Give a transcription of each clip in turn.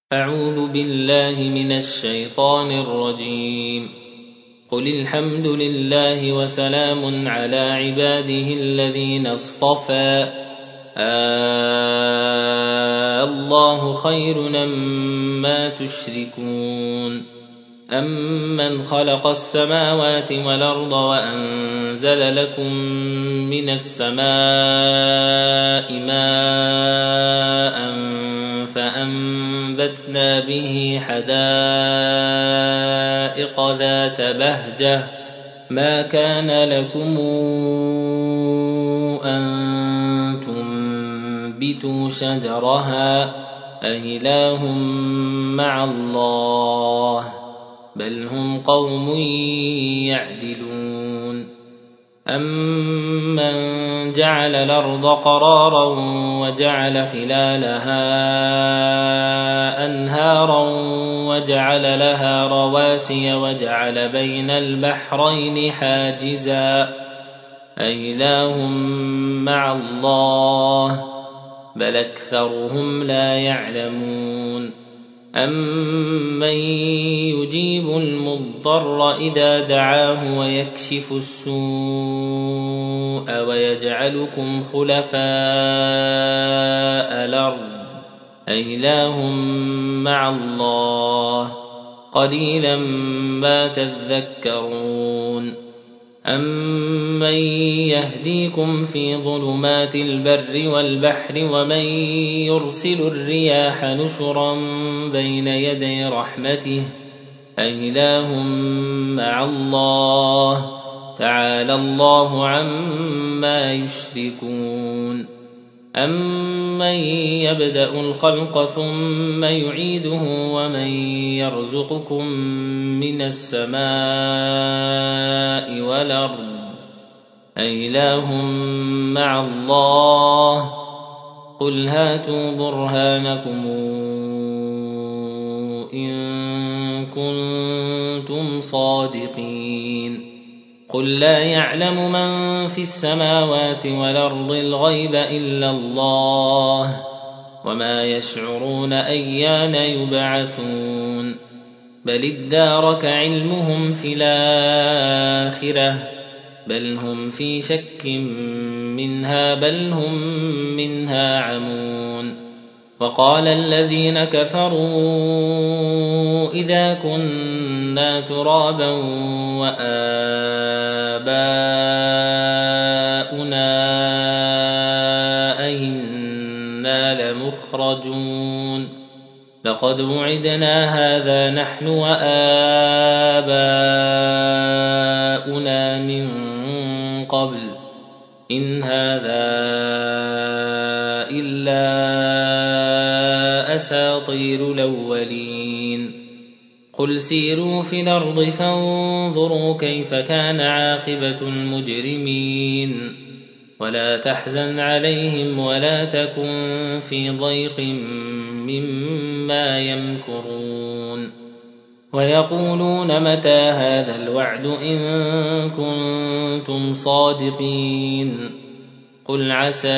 أعوذ بالله من الشيطان الرجيم. قل الحمد لله وسلام على عباده الذين اصطفى الله خير أما تشركون أمن خلق السماوات والأرض وأنزل لكم من السماء ماء فأنبتنا به حدائق ذات بهجة ما كان لكم أن تنبتوا شجرها أإله مع الله بل هم قوم يعدلون أمن جعل الأرض قرارا وجعل خلالها أنهارا وجعل لها رواسي وجعل بين البحرين حاجزا أإله مع الله بل أكثرهم لا يعلمون أمن يجيب المضطر إذا دعاه ويكشف السوء ويجعلكم خلفاء الأرض أإله مع الله قليلا ما تذكرون أمن يهديكم في ظلمات البر والبحر ومن يرسل الرياح نشرا بين يدي رحمته أإله مع الله تعالى الله عما يشركون أمن يبدأ الخلق ثم يعيده ومن يرزقكم من السماء والأرض أإله مع الله قل هاتوا برهانكم إن كنتم صادقين قل لا يعلم من في السماوات والأرض الغيب إلا الله وما يشعرون أيان يبعثون بل ادارك علمهم في الآخرة بل هم في شك منها بل هم منها عمون وقال الذين كفروا إذا كنا ترابا وآباؤنا أئنا لمخرجون لقد وعدنا هذا نحن وآباؤنا من قبل إن هذا إلا أساطير الأولين قل سيروا في الأرض فانظروا كيف كان عاقبة المجرمين ولا تحزن عليهم ولا تكن في ضيق مما يمكرون ويقولون متى هذا الوعد إن كنتم صادقين قل عسى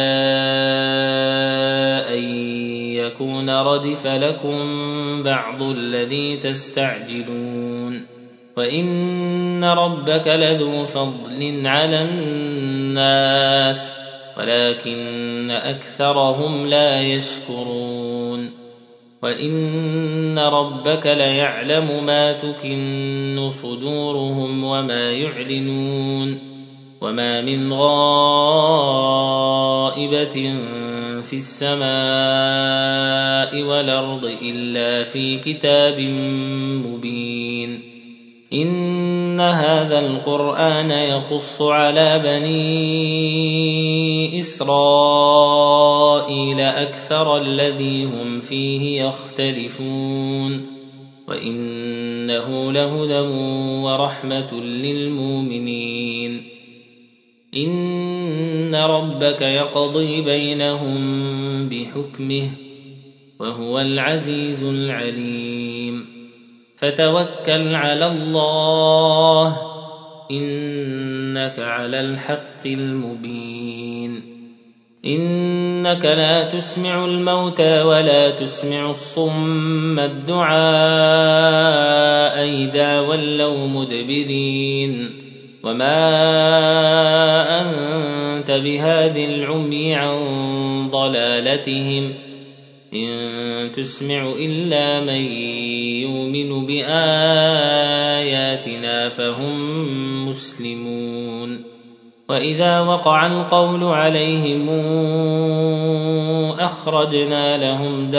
أن يكون ردف لكم بعض الذي تستعجلون وإن ربك لذو فضل على الناس ولكن أكثرهم لا يشكرون وإن ربك ليعلم ما تكن صدورهم وما يعلنون وما من غائبة في السماء والأرض إلا في كتاب مبين إن هذا القرآن يقص على بني إسرائيل أكثر الذي هم فيه يختلفون وإنه لهدى ورحمة للمؤمنين إن ربك يقضي بينهم بحكمه وهو العزيز العليم فتوكل على الله إنك على الحق المبين إنك لا تسمع الموتى ولا تسمع الصم الدعاء إذا ولوا مدبرين وما أنت بهاد العمي عن ضلالتهم إن تسمع إلا من يؤمن بآياتنا فهم مسلمون وإذا وقع القول عليهم أخرجنا لهم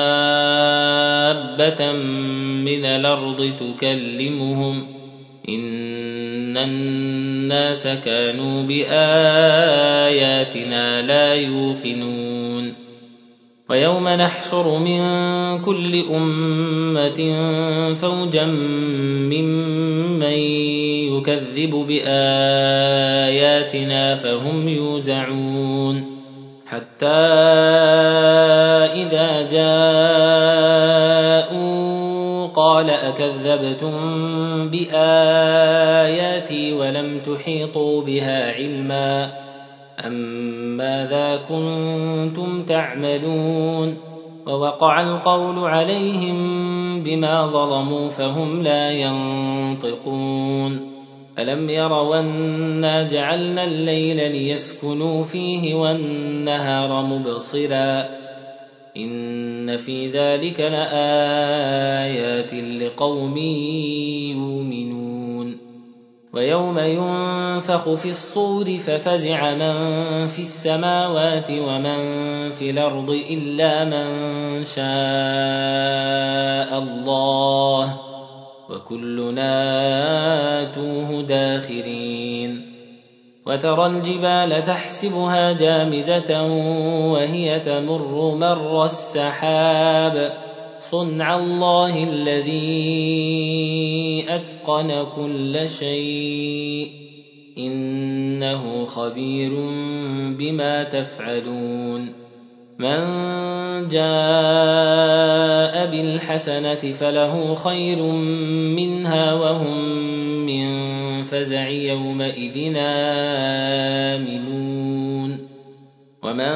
دابة من الأرض تكلمهم إن الناس كانوا بآياتنا لا يوقنون ويوم نحشر من كل أمة فوجا ممن يكذب بآياتنا فهم يوزعون حتى إذا جاءوا قال أكذبتم بآياتي ولم تحيطوا بها علما أم ماذا كنتم تعملون ووقع القول عليهم بما ظلموا فهم لا ينطقون ألم يروا أنا جعلنا الليل ليسكنوا فيه والنهار مبصرا إن في ذلك لآيات لقوم يؤمنون ويوم ينفخ في الصور ففزع من في السماوات ومن في الأرض إلا من شاء الله وكلنا آتوه داخرين وترى الجبال تحسبها جامدة وهي تمر مر السحاب صنع الله الذي أتقن كل شيء إنه خبير بما تفعلون من جاء بالحسنة فله خير منها وهم من فزع يومئذ آمنون ومن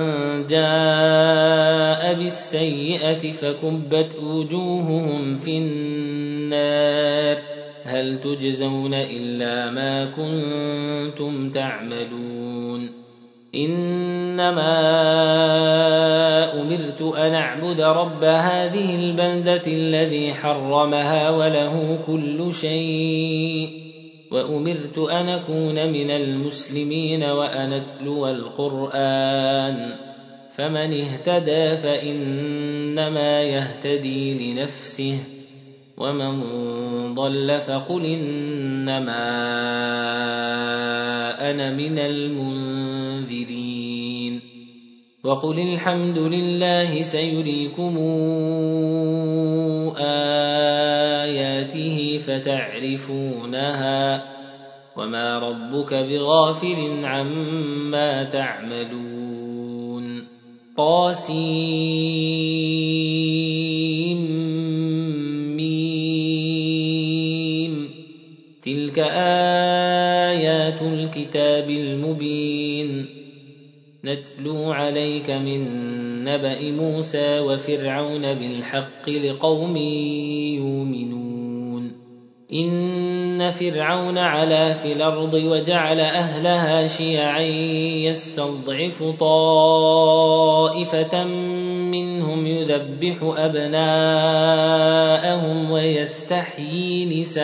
جاء بالسيئة فكبت وجوههم في النار هل تجزون إلا ما كنتم تعملون إنما أمرت أن أعبد رب هذه البلدة الذي حرمها وله كل شيء وأمرت أن أكون من المسلمين وأن أتلو القرآن فمن اهتدى فإنما يهتدي لنفسه ومن ضل فقل إنما أنا من المنذرين وقل الحمد لله سيريكم آياته فتعرفونها وما ربك بغافل عما تعملون طاسيم تلك آيات الكتاب المبين نتلو عليك من نبأ موسى وفرعون بالحق لقوم يؤمنون إن فرعون علا في الأرض وجعل أهلها شيعا يستضعف طائفة منهم يذبح أبناءهم ويستحيي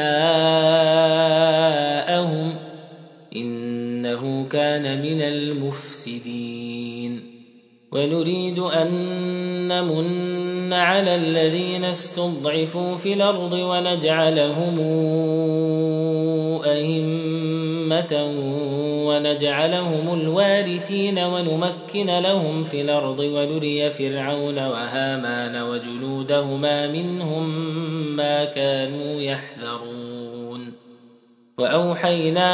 نساءهم إنه كان من المفسدين ونريد أن نمن على الذين استضعفوا في الأرض ونجعلهم أئمة ونجعلهم الوارثين ونمكن لهم في الأرض ونري فرعون وهامان وجنودهما منهم ما كانوا يحذرون وأوحينا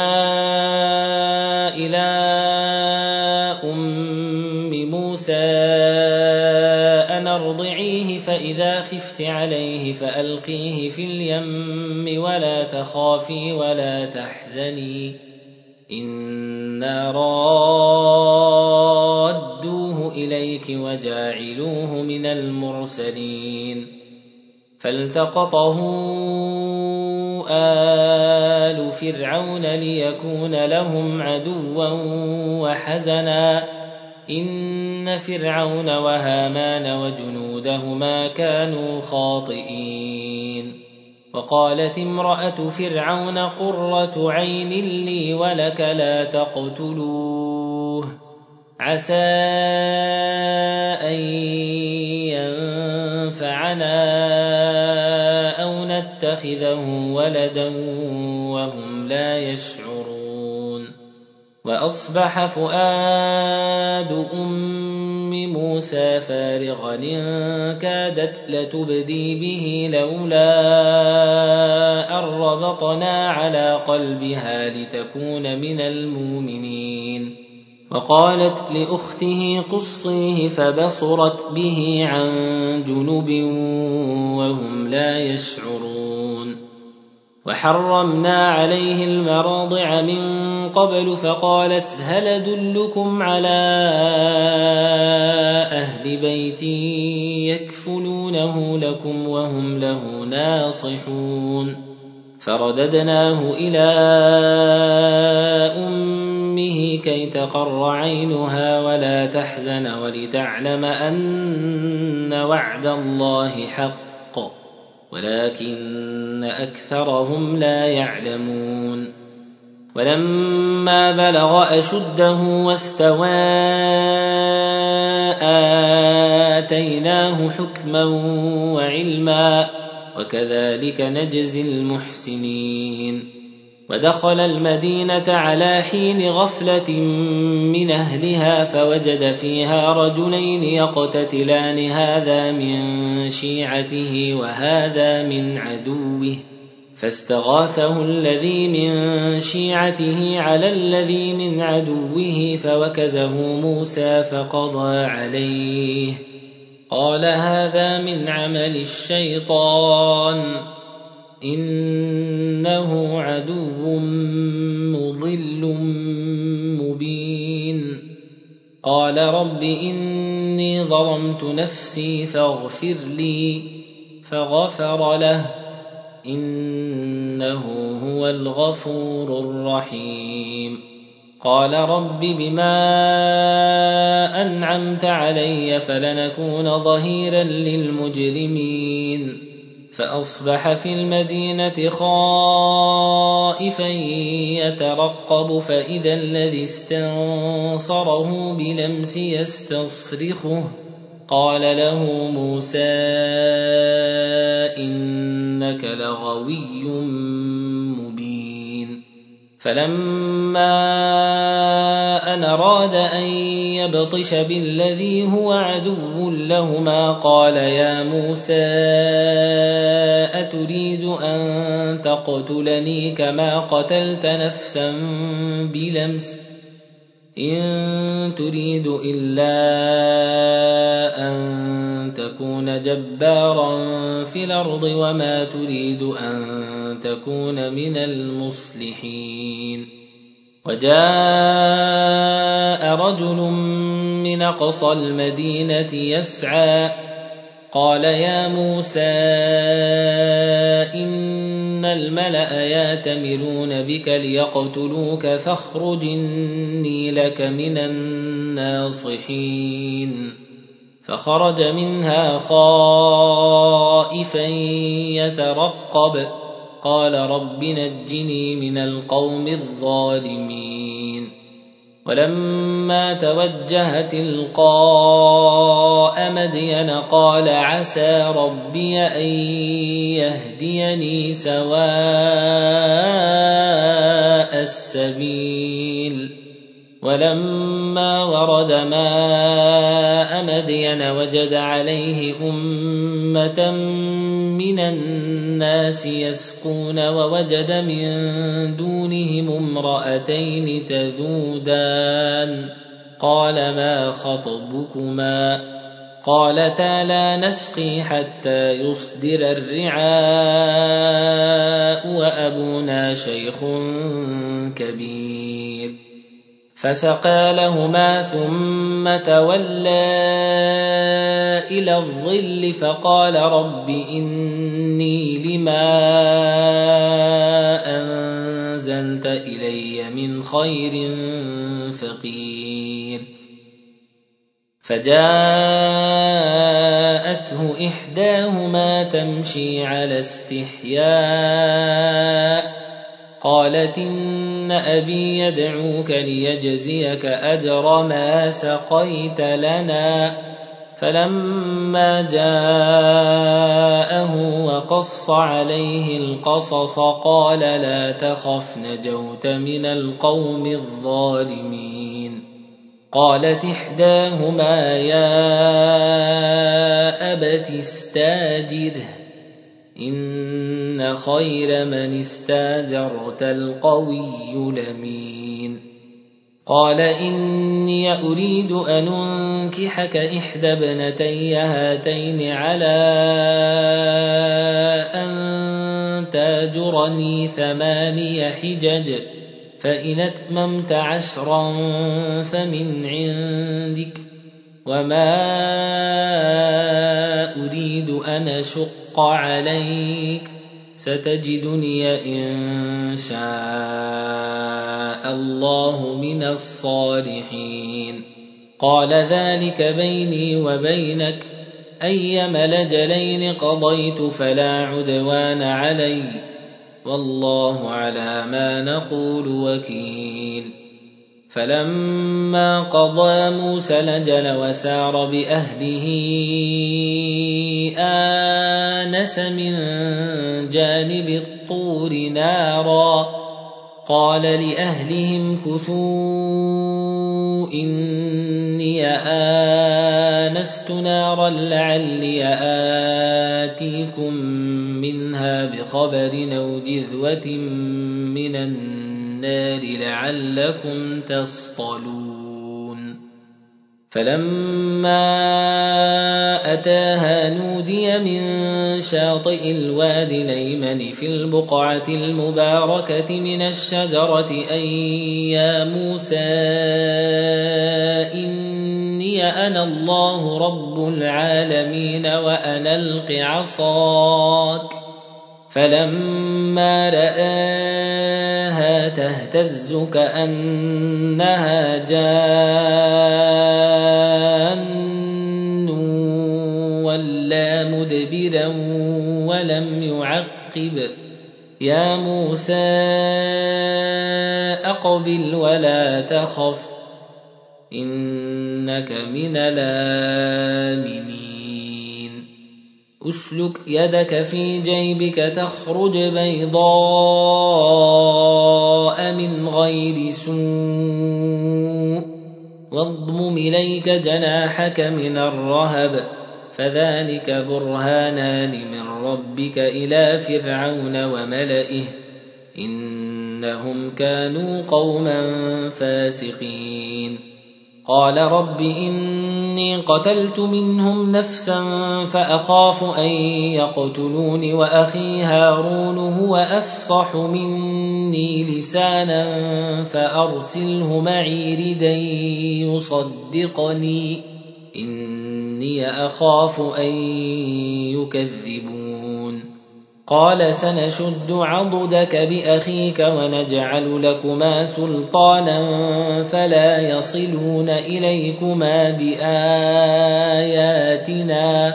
إلى موسى أن أرضعيه فإذا خفت عليه فألقيه في اليم ولا تخافي ولا تحزني إنا إليك وجاعلوه من المرسلين فالتقطه آل فرعون ليكون لهم عدوا وحزنا إن فرعون وهامان وجنودهما كانوا خاطئين وقالت امرأة فرعون قرة عين لي ولك لا تقتلوه عسى أن ينفعنا أو نتخذه ولدا وهم لا يشعرون وأصبح فؤاد أم موسى فارغا إن كادت لتبدي به لولا أن ربطنا على قلبها لتكون من المؤمنين وقالت لأخته قصيه فبصرت به عن جنب وهم لا يشعرون وحرمنا عليه المراضع من قبل فقالت هل أدلكم على أهل بيت يكفلونه لكم وهم له ناصحون فرددناه إلى أمه كي تقر عينها ولا تحزن ولتعلم أن وعد الله حق ولكن أكثرهم لا يعلمون ولما بلغ أشده واستوى آتيناه حكما وعلما وكذلك نجزي المحسنين ودخل المدينة على حين غفلة من أهلها فوجد فيها رجلين يقتتلان هذا من شيعته وهذا من عدوه فاستغاثه الذي من شيعته على الذي من عدوه فوكزه موسى فقضى عليه قال هذا من عمل الشيطان إنه عدو مضل مبين قال رب إني ظلمت نفسي فاغفر لي فغفر له إنه هو الغفور الرحيم قال رب بما أنعمت علي فلنكون ظهيرا للمجرمين فأصبح في المدينة خائفا يترقب فإذا الذي استنصره بلمس يستصرخه قال له موسى إنك لغوي مبين فلما أن أراد أن يبطش بالذي هو عدو لهما قال يا موسى أتريد أن تقتلني كما قتلت نفسا بلمس إن تريد إلا أن تكون جبارا في الأرض وما تريد أن تكون من المصلحين وجاء رجل من أقصى المدينة يسعى قال يا موسى إن الملأ يأتمرون بك ليقتلوك فاخرج إني لك من الناصحين فخرج منها خائفا يترقب قال رب نجني من القوم الظالمين ولما توجه تلقاء مدين قال عسى ربي أن يهديني سواء السبيل ولما ورد ماء مدين وجد عليه أمة من الناس يسقون ووجد من دونهم امرأتين تذودان قال ما خطبكما قالتا لا نسقي حتى يصدر الرعاء وأبونا شيخ كبير فسقى لهما ثم تولى إلى الظل فقال رب إني لما أنزلت إلي من خير فقير. فجاءته إحداهما تمشي على استحياء قالت إن أبي يدعوك ليجزيك أجر ما سقيت لنا. فلما جاءه وقص عليه القصص قال لا تخف نجوت من القوم الظالمين. قالت إحداهما يا أبت استاجره إن خير من استاجرت القوي الأمين. قال إني أريد أن أنكحك إحدى ابنتي هاتين على أن تاجرني 8 حجج فإن أتممت 10 فمن عندك وما أريد أن أشق عليك ستجدني إن شاء الله من الصالحين. قال ذلك بيني وبينك أيما الأجلين قضيت فلا عدوان علي والله على ما نقول وكيل. فلما قضى موسى الأجل وسار بأهله آنس من جانب الطور نارا قال لأهلهم كثوا إني آنست نارا لعلي آتيكم منها بخبر أو جذوة من النار لعلكم تصطلون. فلما أتاها نودي من شاطئ الوادي الأيمن في البقعة المباركة من الشجرة أن يا موسى إني أنا الله رب العالمين وأن ألق عصاك. فلما رآها تهتز كأنها جان ولا مدبرا ولم يعقب يا موسى أقبل ولا تخف إنك من الآمنين. أسلك يدك في جيبك تخرج بيضاء من غير سوء واضمم إليك جناحك من الرهب فذلك برهانان من ربك إلى فرعون وملئه إنهم كانوا قوما فاسقين. قال رب إني قتلت منهم نفسا فأخاف أن يقتلون وأخي هارون هو أفصح مني لسانا فأرسله معي ردا يصدقني إني أخاف أن يكذبون. قال سنشد عضدك بأخيك ونجعل لكما سلطانا فلا يصلون إليكما بآياتنا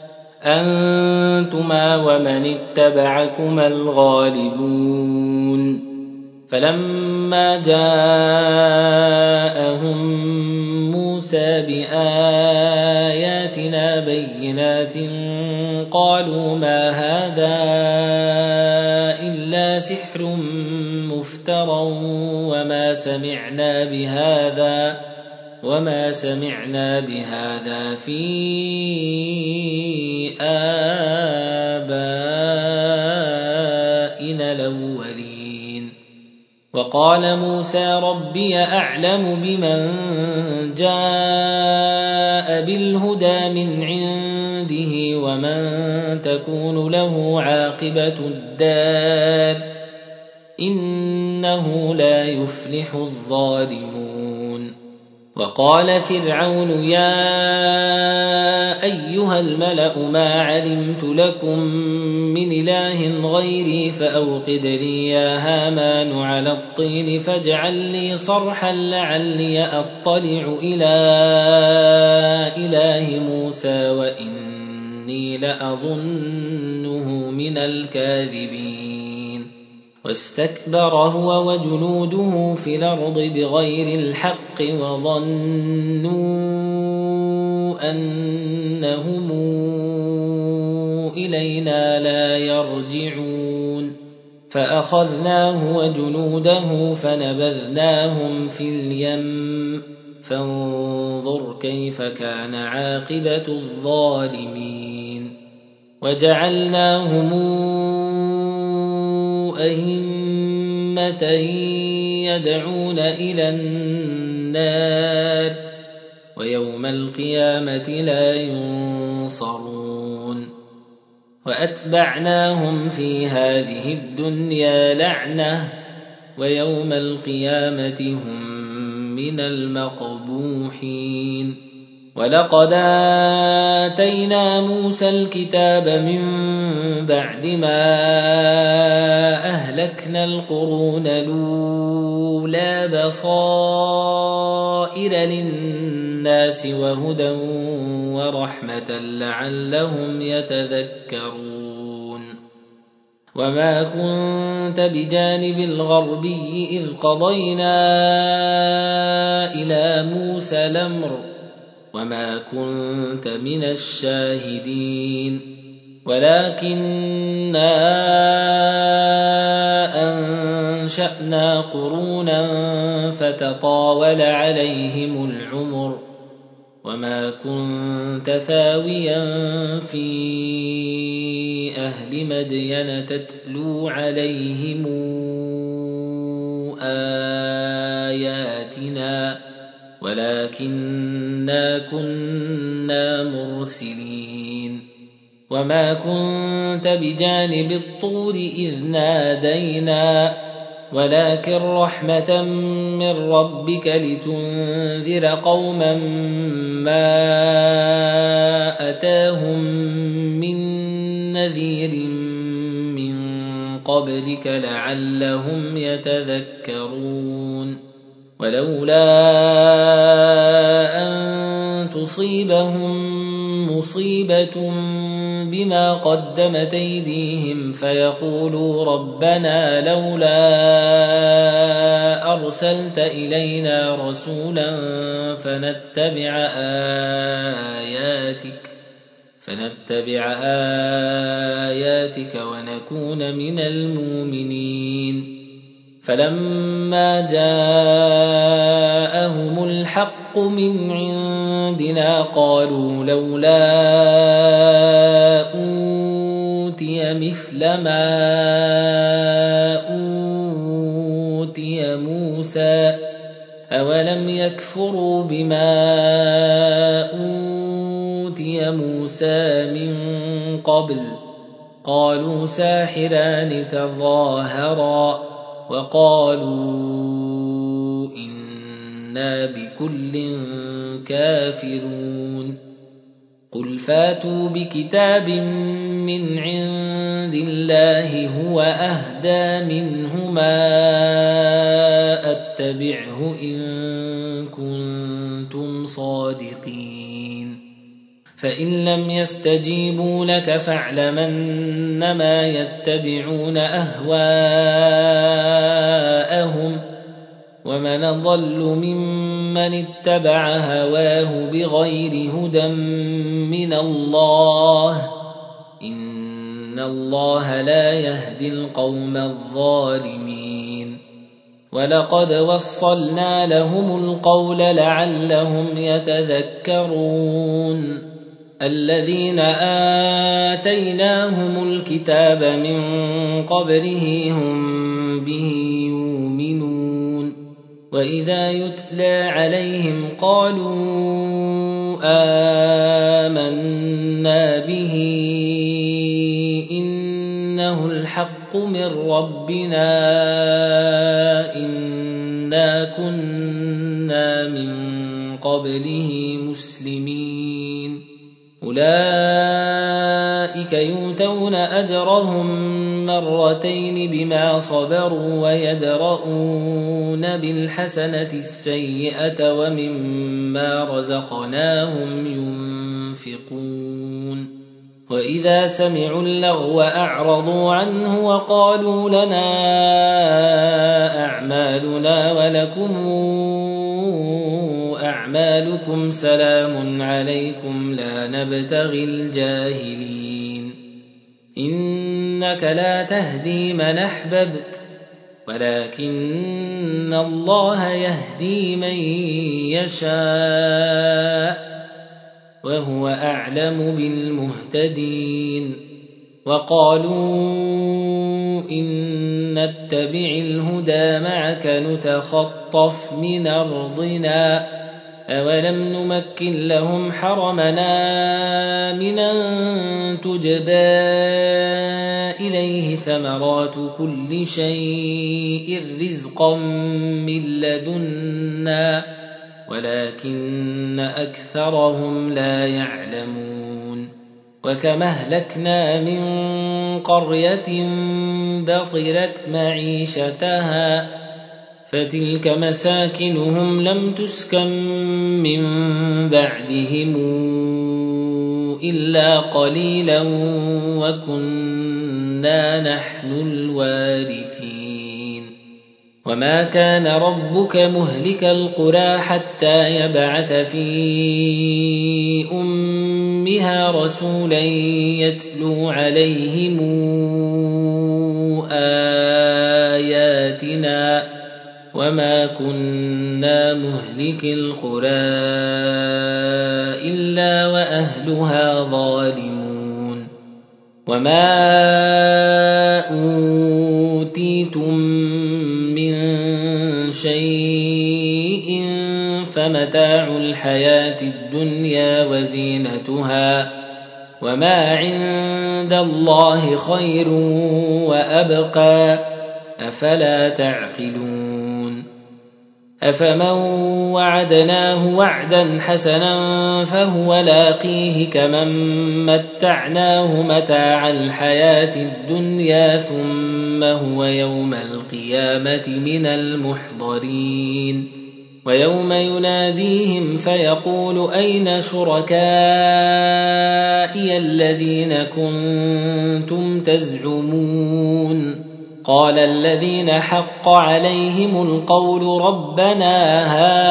أنتما ومن اتبعكما الغالبون. فلما جاءهم موسى بآياتنا بينات قالوا ما هذا إلا سحر مفترى وما سمعنا بهذا في آبائنا الأولين. وقال موسى ربي أعلم بمن جاء بالهدى من عنده ومن تكون له عاقبة الدار إنه لا يفلح الظالمون. وقال فرعون يا أيها الملأ ما علمت لكم من إله غيري فأوقد لي يا هامان على الطين فاجعل لي صرحا لعلي أطلع إلى إله موسى وإني لأظنه من الكاذبين. واستكبر هو وجنوده في الأرض بغير الحق وظنوا أنهم إلينا لا يرجعون. فأخذناه وجنوده فنبذناهم في اليم فانظر كيف كان عاقبة الظالمين. وجعلناهم أئمة يدعون إلى النار ويوم القيامة لا ينصرون. وأتبعناهم في هذه الدنيا لعنة ويوم القيامة هم من المقبوحين. ولقد آتينا موسى الكتاب من بعد ما أهلكنا القرون الأولى بصائر للناس وهدى ورحمة لعلهم يتذكرون. وما كنت بجانب الغربي إذ قضينا إلى موسى الأمر وما كنت من الشاهدين ولكننا أنشأنا قرونا فتطاول عليهم العمر وما كنت ثاويا في أهل مدين تتلو عليهم آياتنا ولكننا كنا مرسلين. وما كنت بجانب الطور إذ نادينا ولكن رحمة من ربك لتنذر قوما ما أتاهم من نذير من قبلك لعلهم يتذكرون. ولولا أن تصيبهم مصيبة بما قدمت أيديهم فيقولوا ربنا لولا أرسلت إلينا رسولا فنتبع آياتك ونكون من المؤمنين. فلما جاءهم الحق من عندنا قالوا لولا أوتي مثل ما أوتي موسى أولم يكفروا بما أوتي موسى من قبل قالوا ساحران تظاهرا وقالوا إنا بكل كافرون. قل فاتوا بكتاب من عند الله هو أهدى منهما أتبعه إن كنتم صادقين. فإن لم يستجيبوا لك فاعلم أنما يتبعون أهواءهم ومن أضل ممن اتبع هواه بغير هدى من الله إن الله لا يهدي القوم الظالمين. ولقد وصلنا لهم القول لعلهم يتذكرون. الذين آتيناهم الكتاب من قبله هم به يؤمنون. وإذا يتلى عليهم قالوا آمنا به إنه الحق الحق من ربنا إنا كنا من قبله مسلمين أولئك يؤتون أجرهم مرتين بما صبروا ويدرؤون بالحسنة السيئة ومما رزقناهم ينفقون وإذا سمعوا اللغو أعرضوا عنه وقالوا لنا أعمالنا ولكم أعمالكم سلام عليكم لا نبتغي الجاهلين إنك لا تهدي من أحببت ولكن الله يهدي من يشاء وهو أعلم بالمهتدين وقالوا إن نتبع الهدى معك نتخطف من أرضنا أولم نمكن لهم حرمنا آمنا تجبى إليه ثمرات كل شيء رزقا من لدنا ولكن أكثرهم لا يعلمون وكم أهلكنا من قرية بطرت معيشتها فتلك مساكنهم لم تسكن من بعدهم إلا قليلا وكنا نحن الوارثين وما كان ربك مهلك القرى حتى يبعث في أمها رسولا يتلو عليهم آياتنا وما كنا مهلك القرى إلا وأهلها ظالمون وما أوتيتم من شيء فمتاع الحياة الدنيا وزينتها وما عند الله خير وأبقى أفلا تعقلون أفمن وعدناه وعدا حسنا فهو لاقيه كمن متعناه متاع الحياة الدنيا ثم هو يوم القيامة من المحضرين ويوم يناديهم فيقول أين شركائي الذين كنتم تزعمون قال الذين حق عليهم القول ربنا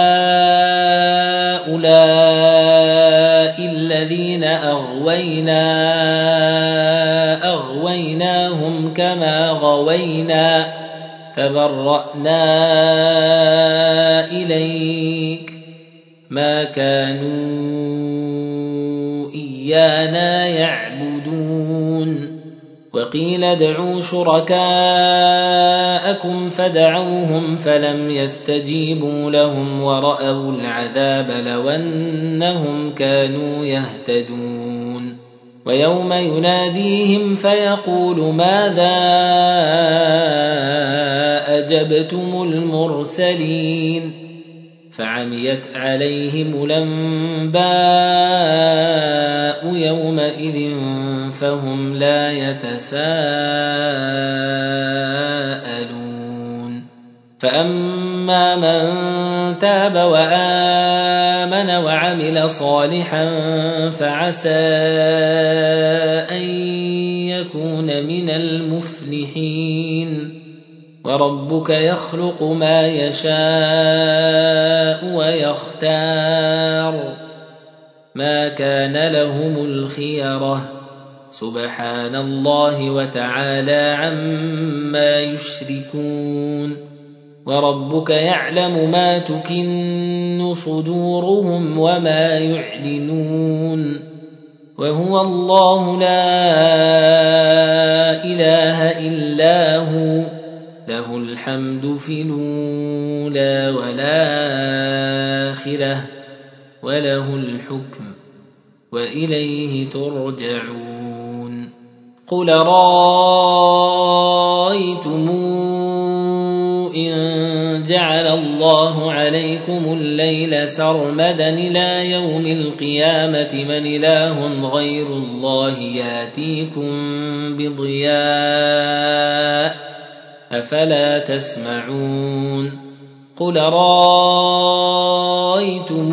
هؤلاء الذين أغويناهم كما غوينا فبرأنا إليك ما كانوا إيانا يعبدون وقيل ادعوا شركاءكم فدعوهم فلم يستجيبوا لهم ورأوا العذاب لو أنهم كانوا يهتدون ويوم يناديهم فيقول ماذا أجبتم المرسلين فعميت عليهم الأنباء يومئذ فهم لا يتساءلون فأما من تاب وآمن وعمل صالحا فعسى أن يكون من المفلحين وربك يخلق ما يشاء ويختار ما كان لهم الخيرة سبحان الله وتعالى عما يشركون وربك يعلم ما تكن صدورهم وما يعلنون وهو الله لا إله إلا هو له الحمد في الأولى والآخرة وله الحكم وإليه ترجعون قل رأيتم إن جعل الله عليكم الليل سرمدا إلى يوم القيامة من إله غير الله ياتيكم بضياء أفلا تسمعون قل رأيتم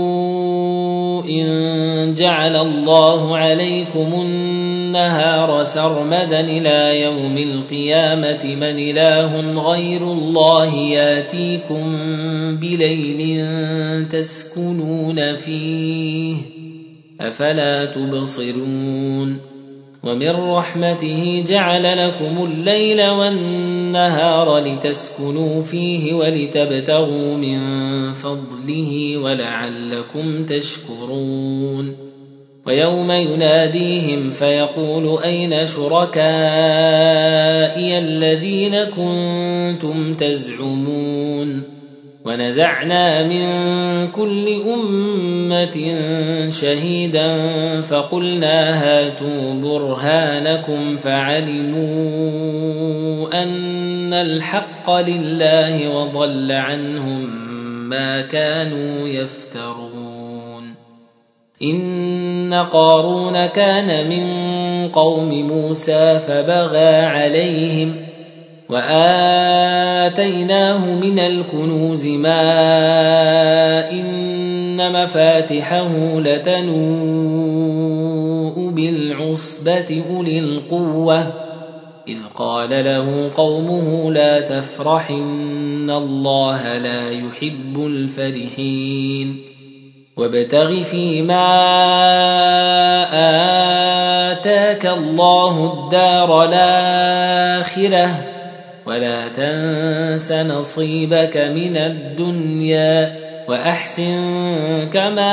إن جعل الله عليكم النهار سرمدا إلى يوم القيامة من إله غير الله ياتيكم بليل تسكنون فيه أفلا تبصرون ومن رحمته جعل لكم الليل والنهار لتسكنوا فيه ولتبتغوا من فضله ولعلكم تشكرون ويوم يناديهم فيقول أين شركائي الذين كنتم تزعمون ونزعنا من كل أمة شهيدا فقلنا هاتوا برهانكم فعلموا أن الحق لله وضل عنهم ما كانوا يفترون إن قارون كان من قوم موسى فبغى عليهم وآتيناه من الكنوز ما إن مفاتحه لتنوء بالعصبة أولي القوة إذ قال له قومه لا تفرح إن الله لا يحب الفرحين وابتغ فيما آتاك الله الدار الآخرة ولا تنس نصيبك من الدنيا وأحسن كما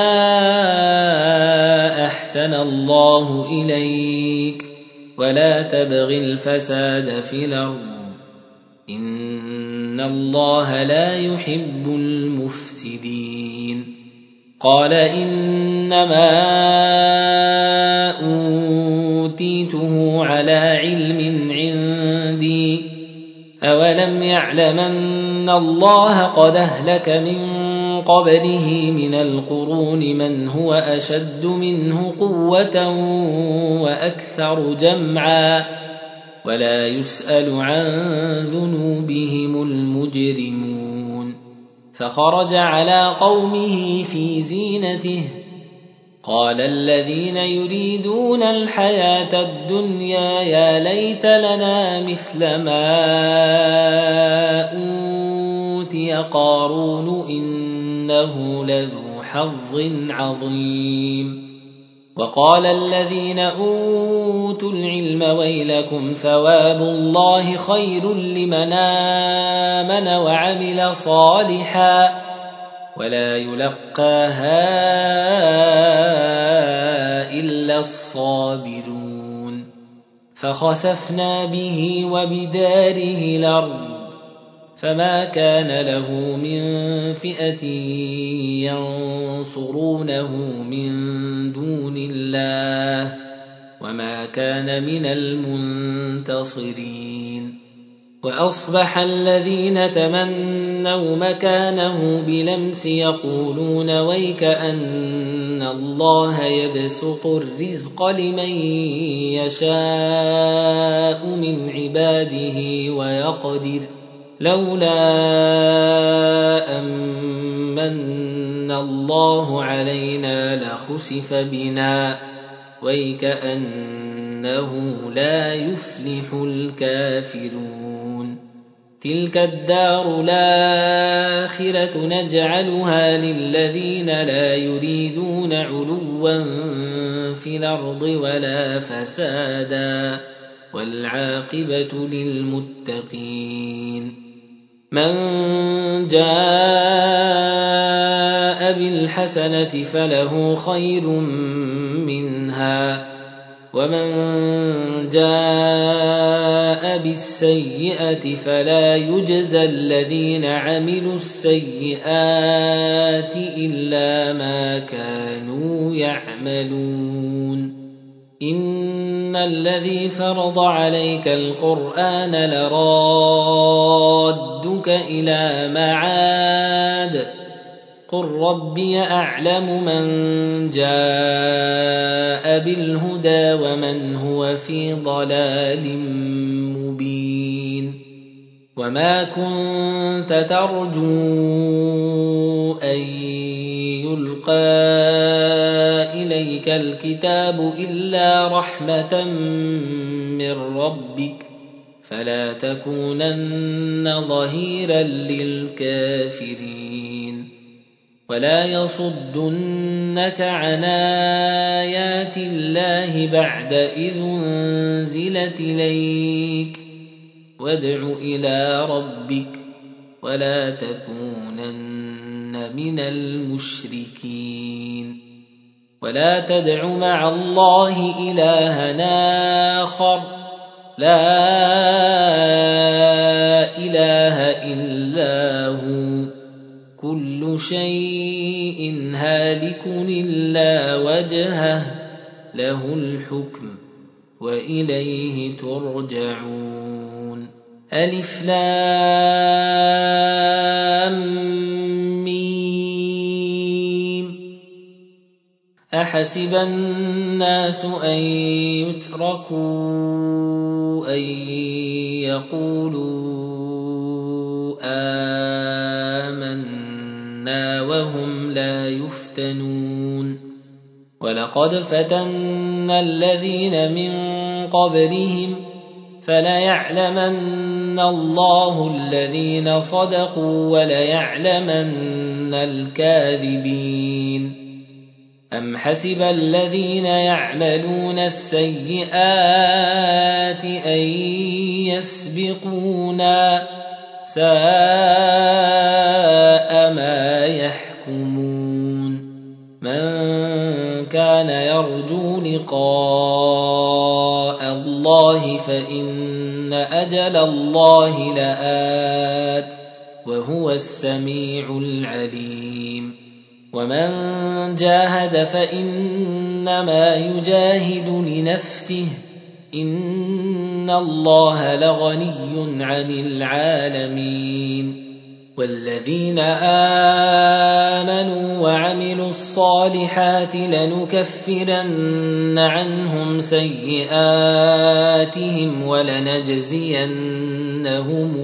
أحسن الله إليك ولا تبغ الفساد في الأرض إن الله لا يحب المفسدين قال إنما أوتيته على علم عندي أولم يعلم أن الله قد أهلك من قبله من القرون من هو أشد منه قوة وأكثر جمعا ولا يسأل عن ذنوبهم المجرمون فخرج على قومه في زينته قال الذين يريدون الحياة الدنيا يا ليت لنا مثل ما أوتي قارون إنه لذو حظ عظيم وقال الذين أوتوا العلم ويلكم ثواب الله خير لمن آمن وعمل صالحا ولا يلقاها إلا الصابرون فخسفنا به وبداره الأرض فما كان له من فئة ينصرونه من دون الله وما كان من المنتصرين وأصبح الذين تمنوا مكانه بلمس يقولون ويك أن الله يبسط الرزق لمن يشاء من عباده ويقدر لولا أمن الله علينا لخسف بنا ويكأنه لا يفلح الكافرون تلك الدار الآخرة نجعلها للذين لا يريدون علوا في الأرض ولا فسادا والعاقبة للمتقين من جاء بالحسنة فله خير منها ومن جاء بالسيئة فلا يجزى الذين عملوا السيئات إلا ما كانوا يعملون إن الذي فرض عليك القرآن لرادك إلى معاد قل ربي أعلم من جاء بالهدى ومن هو في ضلال مبين وما كنت ترجو أن يلقى إليك الكتاب إلا رحمة من ربك فلا تكونن ظهيرا للكافرين ولا يصدنك عن آيات الله بعد إذ أنزلت إليك وادع إلى ربك ولا تكونن من المشركين ولا تدع مع الله إلها آخر لا إله إلا هو كل شيء هالك إلا وجهه له الحكم وإليه ترجعون ألف لام ميم أحسب الناس أن يتركوا أن يقولوا آمنا وهم لا يفتنون ولقد فتنا الذين من قبلهم فليعلمن الله الذين صدقوا وليعلمن الكاذبين أم حسب الذين يعملون السيئات أن يسبقونا ساء ما يحكمون من كان يرجو لقاء الله فإن أجل الله لآت وهو السميع العليم ومن جاهد فإنما يجاهد لنفسه إن الله لغني عن العالمين والذين آمنوا وعملوا الصالحات لنكفرن عنهم سيئاتهم ولنجزينهم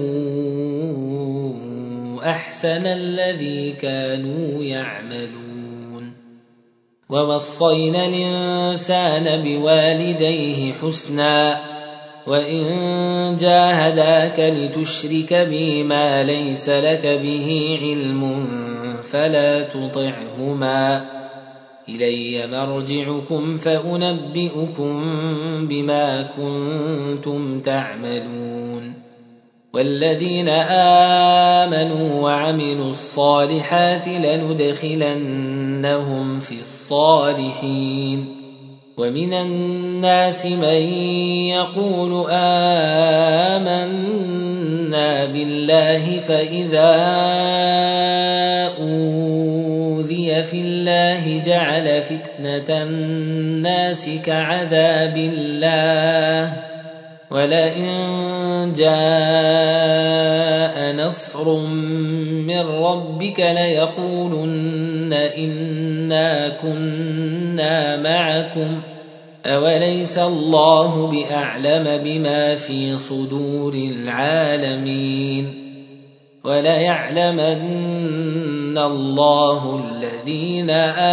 أحسن الذي كانوا يعملون ووصينا الإنسان بوالديه حسنا وإن جاهداك لتشرك بي ما ليس لك به علم فلا تطعهما إلي مرجعكم فأنبئكم بما كنتم تعملون والذين آمنوا وعملوا الصالحات لندخلنهم في الصالحين ومن الناس من يقول آمنا بالله فإذا أوذي في الله جعل فتنة الناس كعذاب الله ولئن جاء نصر من ربك ليقولن إنا كنا معكم أوليس الله بأعلم بما في صدور العالمين وليعلمن الله الذين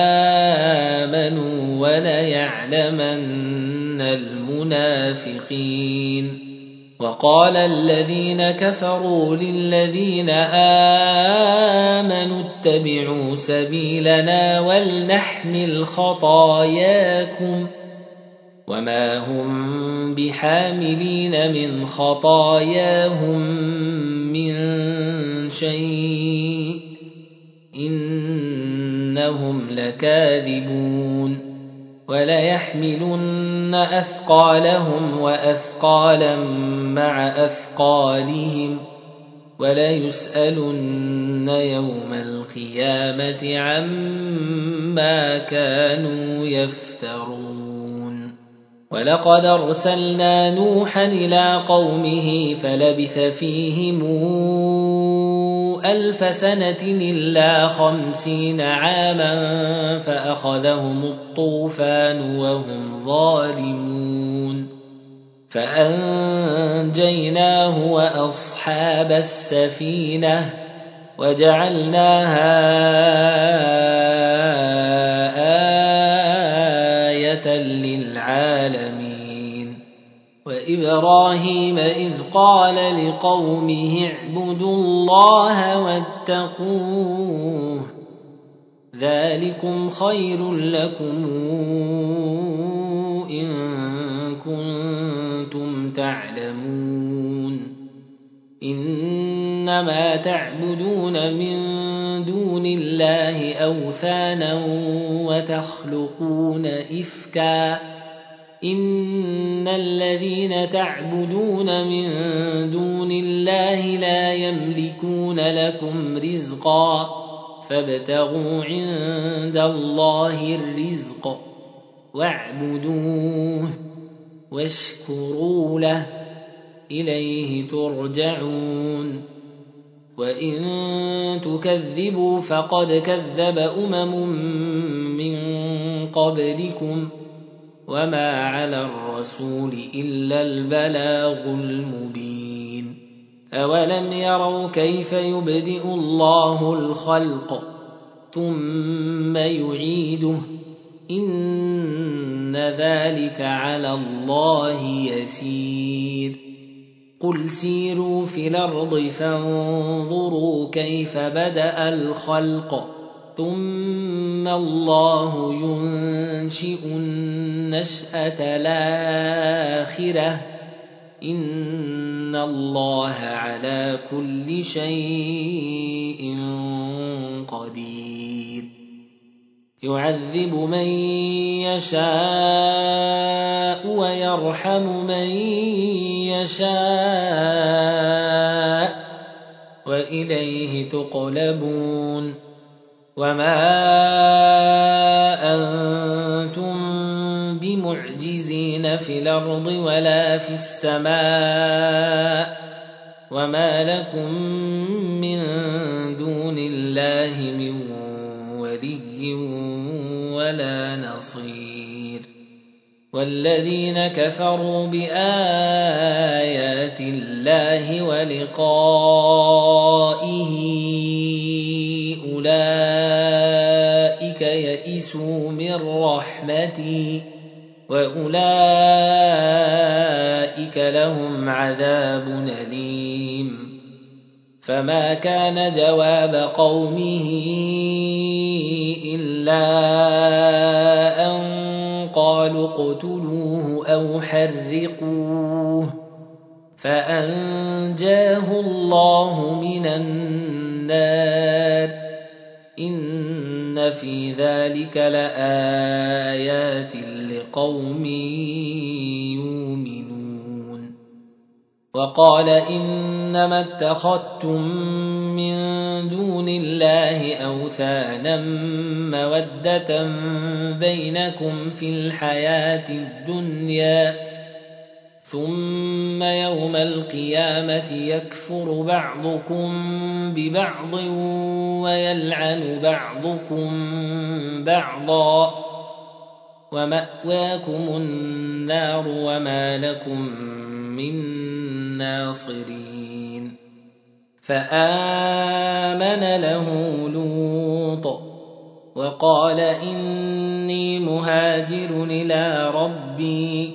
آمنوا وليعلمن المنافقين وقال الذين كفروا للذين آمنوا اتبعوا سبيلنا ولنحمل خطاياكم وما هم بحاملين من خطاياهم من شيء إنهم لكاذبون وليحملن أثقالهم وأثقالا مع أثقالهم وليسألن يوم القيامة عما كانوا يفترون ولقد أرسلنا نوحا إلى قومه فلبث فيهم 1000 سنة إلا 50 عاما فأخذهم الطوفان وهم ظالمون فأنجيناه وأصحاب السفينة وجعلناها آية للعالمين وإبراهيم إذ قال لقومه اعبدوا الله واتقوه ذلكم خير لكم إن كنتم تعلمون إنما تعبدون من دون الله أوثانا وتخلقون إفكا إن الذين تعبدون من دون الله لا يملكون لكم رزقا فابتغوا عند الله الرزق واعبدوه واشكروا له إليه ترجعون وإن تكذبوا فقد كذب من قبلكم وما على الرسول إلا البلاغ المبين أولم يروا كيف يبدئ الله الخلق ثم يعيده إن ذلك على الله يسير قل سيروا في الأرض فانظروا كيف بدأ الخلق ثم الله ينشئ النشأة الآخرة إن الله على كل شيء قدير يعذب من يشاء ويرحم من يشاء وإليه تقلبون وما أنتم بمعجزين في الأرض ولا في السماء وما لكم من دون الله من ولي ولا نصير والذين كفروا بآيات الله ولقائه أولئك يئسوا من رحمتي وأولئك لهم عذاب أليم فما كان جواب قومه إلا أن قالوا اقتلوه أو حرقوه فأنجاه الله من النار إن في ذلك لآيات لقوم يؤمنون وقال إنما اتخذتم من دون الله أوثانا مودة بينكم في الحياة الدنيا ثم يوم القيامة يكفر بعضكم ببعض ويلعن بعضكم بعضا ومأواكم النار وما لكم من ناصرين فآمن له لوط وقال إني مهاجر إلى ربي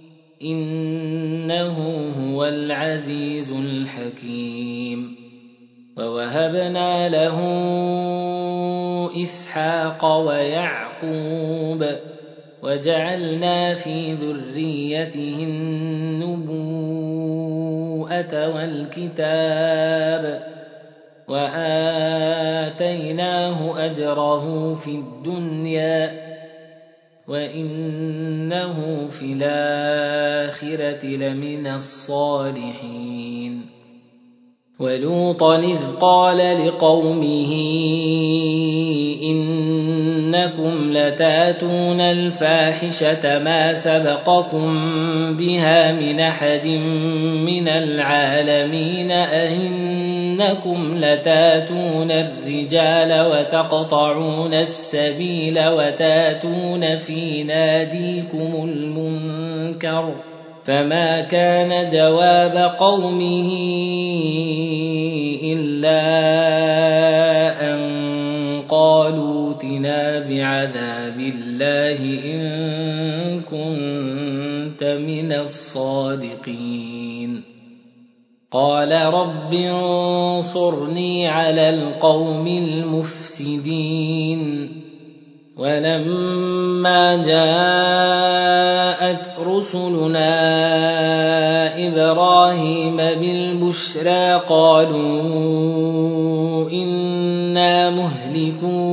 إنه هو العزيز الحكيم ووهبنا له إسحاق ويعقوب وجعلنا في ذريته النبوءة والكتاب وآتيناه أجره في الدنيا وإنه في الآخرة لمن الصالحين ولوطا إذ قال لقومه إنكم إنكم لتاتون الفاحشة ما سبقكم بها من أحد من العالمين أئنكم لتاتون الرجال وتقطعون السبيل وتاتون في ناديكم المنكر فما كان جواب قومه إلا أن قالوا ائتنا بعذاب الله إن كنت من الصادقين قال رب انصرني على القوم المفسدين ولما جاءت رسلنا إبراهيم بالبشرى قالوا إنا مهلكو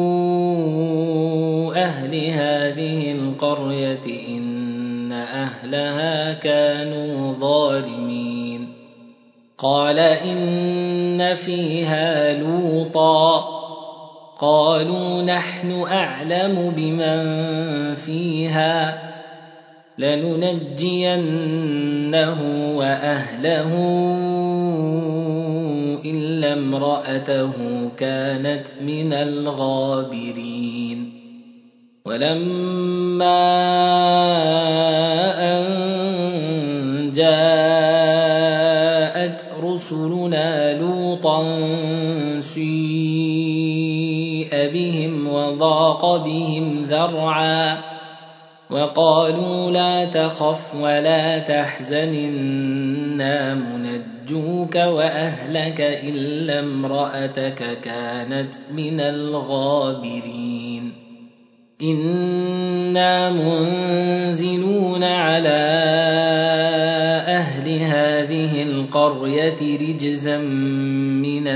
أهل هذه القرية إن أهلها كانوا ظالمين قال إن فيها لوطا قالوا نحن أعلم بمن فيها لننجينه وأهله إلا امرأته كانت من الغابرين ولما أن جاءت رسلنا لوطا سيء بهم وضاق بهم ذرعا وقالوا لا تخف ولا تحزن إنا منجوك وأهلك إلا امرأتك كانت من الغابرين إنا منزلون على أهل هذه القرية رجزا من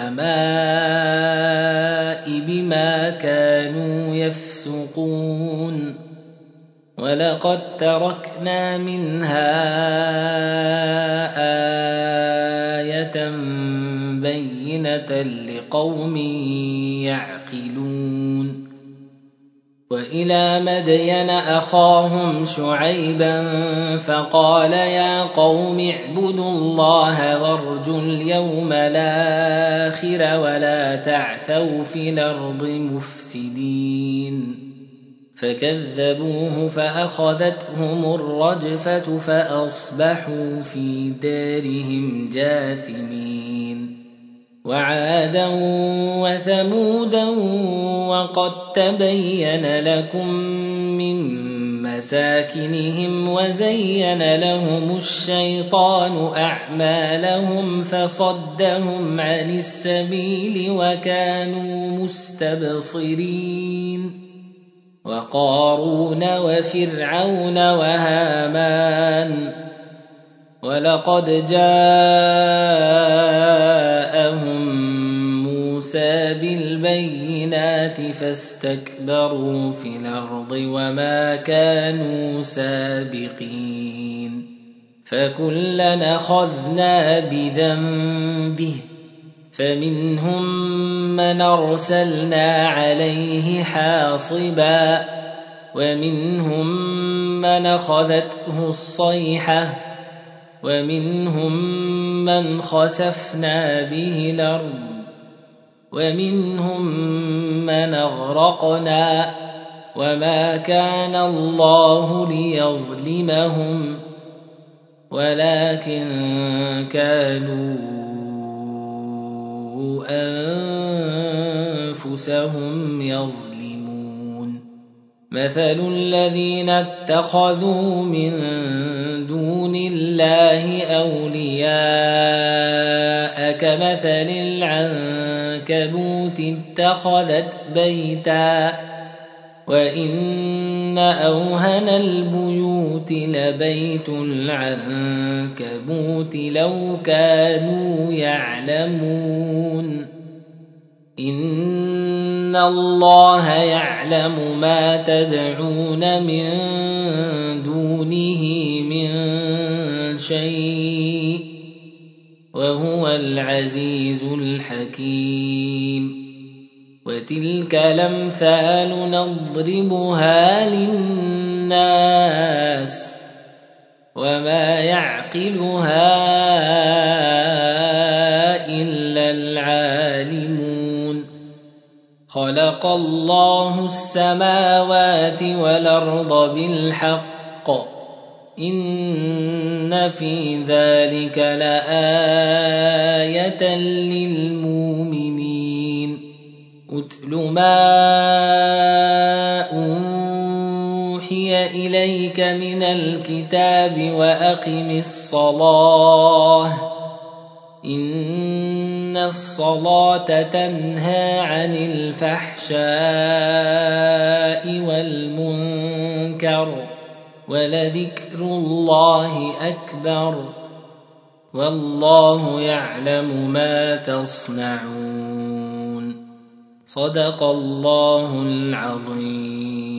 السماء بما كانوا يفسقون ولقد تركنا منها آية بينة لقوم يعقلون وإلى مدين أخاهم شعيبا فقال يا قوم اعبدوا الله وارجوا اليوم الآخر ولا تعثوا في الأرض مفسدين فكذبوه فأخذتهم الرجفة فأصبحوا في دارهم جاثمين وعادا وثمودا وقد تبين لكم من مساكنهم وزين لهم الشيطان أعمالهم فصدهم عن السبيل وكانوا مستبصرين وقارون وفرعون وهامان ولقد جاءهم موسى بالبينات فاستكبروا في الأرض وما كانوا سابقين فكلنا أخذنا بذنبه فمنهم من أرسلنا عليه حاصبا ومنهم من أخذته الصيحة ومنهم من خسفنا به الأرض ومنهم من أغرقنا وما كان الله ليظلمهم ولكن كانوا أنفسهم يظلمون مثل الذين اتخذوا من دون الله أولياء كمثل العنكبوت اتخذت بيتا وإن أوهن البيوت لبيت العنكبوت لو كانوا يعلمون إن الله يعلم ما تدعون من دونه من شيء وهو العزيز الحكيم وتلك الأمثال نضربها للناس وما يعقلها إلا العالمون خلق الله السماوات والأرض بالحق إن في ذلك لآية للمؤمنين أتل ما أوحي إليك من الكتاب وأقم الصلاة إن الصلاة تنهى عن الفحشاء والمنكر ولذكر الله أكبر والله يعلم ما تصنعون صدق الله العظيم.